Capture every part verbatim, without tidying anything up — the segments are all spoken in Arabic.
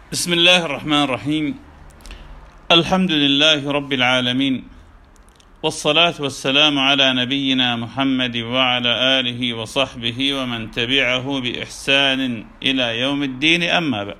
بسم الله الرحمن الرحيم. الحمد لله رب العالمين، والصلاة والسلام على نبينا محمد وعلى آله وصحبه ومن تبعه بإحسان إلى يوم الدين، أما بعد.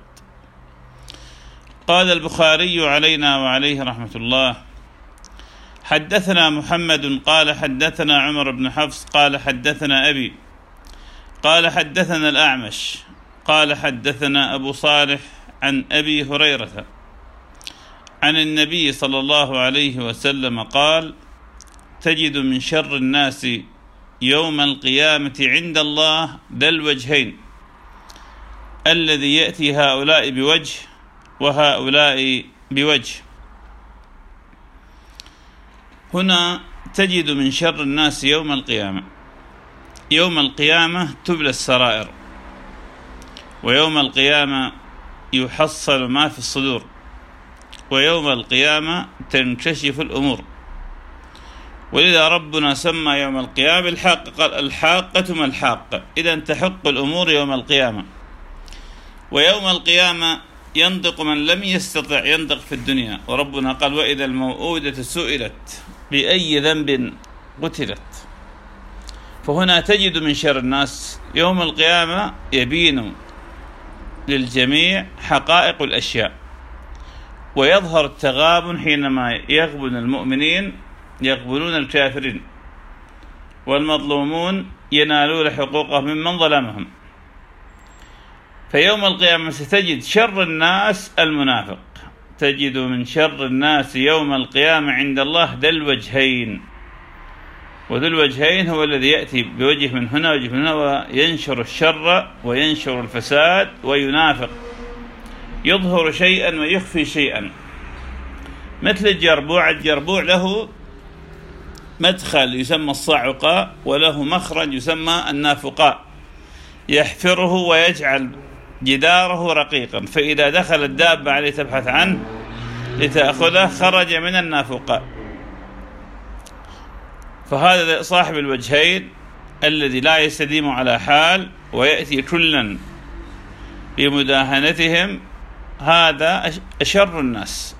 قال البخاري علينا وعليه رحمة الله: حدثنا محمد قال حدثنا عمر بن حفص قال حدثنا أبي قال حدثنا الأعمش قال حدثنا أبو صالح عن أبي هريرة عن النبي صلى الله عليه وسلم قال: تجد من شر الناس يوم القيامة عند الله ذا الوجهين، الذي يأتي هؤلاء بوجه وهؤلاء بوجه. هنا تجد من شر الناس يوم القيامة. يوم القيامة تبلى السرائر، ويوم القيامة يحصل ما في الصدور، ويوم القيامة تنكشف الأمور. ولذا ربنا سمى يوم القيامة الحاقة، قال: الحاقة ما الحاقة، إذا تحق الأمور يوم القيامة. ويوم القيامة ينطق من لم يستطع ينطق في الدنيا، وربنا قال: وإذا الموءودة سئلت بأي ذنب قتلت. فهنا تجد من شر الناس يوم القيامة يبين للجميع حقائق الأشياء، ويظهر التغابن حينما يغبن المؤمنين يغبنون الكافرين، والمظلومون ينالون حقوقهم ممن ظلمهم. فيوم القيامة ستجد شر الناس المنافق. تجد من شر الناس يوم القيامة عند الله ذا الوجهين، وذو الوجهين هو الذي يأتي بوجه من هنا ووجه من هنا، وينشر الشر وينشر الفساد وينافق، يظهر شيئا ويخفي شيئا، مثل الجربوع. الجربوع له مدخل يسمى الصاعقاء، وله مخرج يسمى النافقاء، يحفره ويجعل جداره رقيقا، فإذا دخل الدابة عليه تبحث عنه لتأخذه خرج من النافقاء. فهذا صاحب الوجهين الذي لا يستديم على حال ويأتي كلا بمداهنتهم، هذا أشر الناس،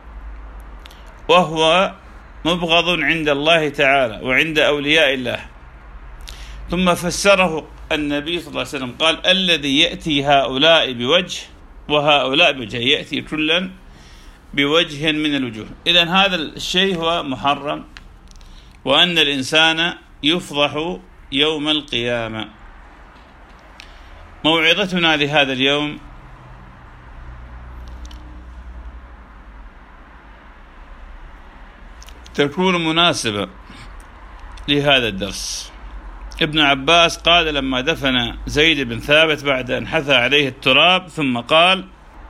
وهو مبغض عند الله تعالى وعند أولياء الله. ثم فسره النبي صلى الله عليه وسلم قال: الذي يأتي هؤلاء بوجه وهؤلاء بوجه، يأتي كلا بوجه من الوجوه. إذن هذا الشيء هو محرم، وأن الإنسان يفضح يوم القيامة. موعظتنا لهذا اليوم: تكون مناسبة لهذا الدرس. ابن عباس قال لما دفن زيد بن ثابت بعد أن حثى عليه التراب، ثم قال: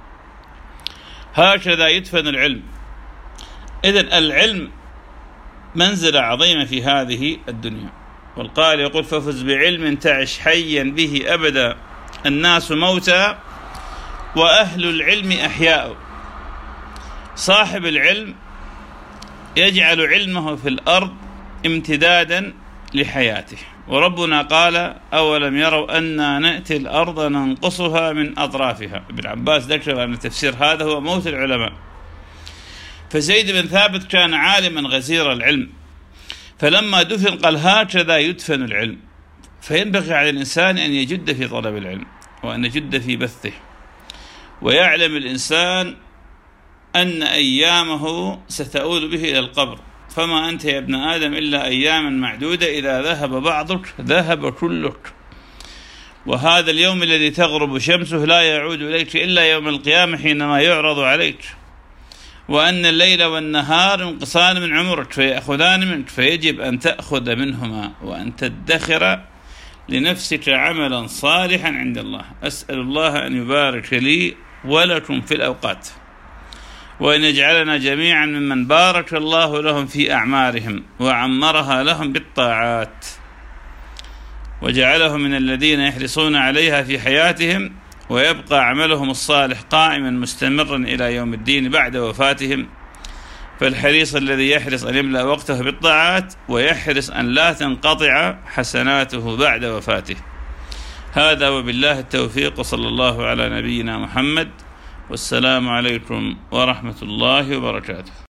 هكذا يدفن العلم. إذن العلم منزلة عظيمة في هذه الدنيا، والقائل يقول: ففز بعلم تعش حيا به أبدا، الناس موتى وأهل العلم أحياء. صاحب العلم يجعل علمه في الأرض امتدادا لحياته، وربنا قال: أولم يروا أنا نأتي الأرض ننقصها من أطرافها. ابن عباس ذكر أن التفسير هذا هو موت العلماء. فزيد بن ثابت كان عالما غزير العلم، فلما دفن قال: هكذا يدفن العلم. فينبغي على الإنسان أن يجد في طلب العلم، وأن يجد في بثه، ويعلم الإنسان أن أيامه ستؤول به إلى القبر. فما أنت يا ابن آدم إلا أياما معدودة، إذا ذهب بعضك ذهب كلك. وهذا اليوم الذي تغرب شمسه لا يعود إليك إلا يوم القيامة حينما يعرض عليك. وأن الليل والنهار انقصان من عمرك فيأخذان منك، فيجب أن تأخذ منهما وأن تدخر لنفسك عملا صالحا عند الله. أسأل الله أن يبارك لي ولكم في الأوقات، وأن يجعلنا جميعا ممن بارك الله لهم في أعمارهم وعمرها لهم بالطاعات، وجعلهم من الذين يحرصون عليها في حياتهم، ويبقى عملهم الصالح قائما مستمرا إلى يوم الدين بعد وفاتهم. فالحريص الذي يحرص أن يملأ وقته بالطاعات، ويحرص أن لا تنقطع حسناته بعد وفاته. هذا وبالله التوفيق، وصلى الله على نبينا محمد والسلام عليكم ورحمة الله وبركاته.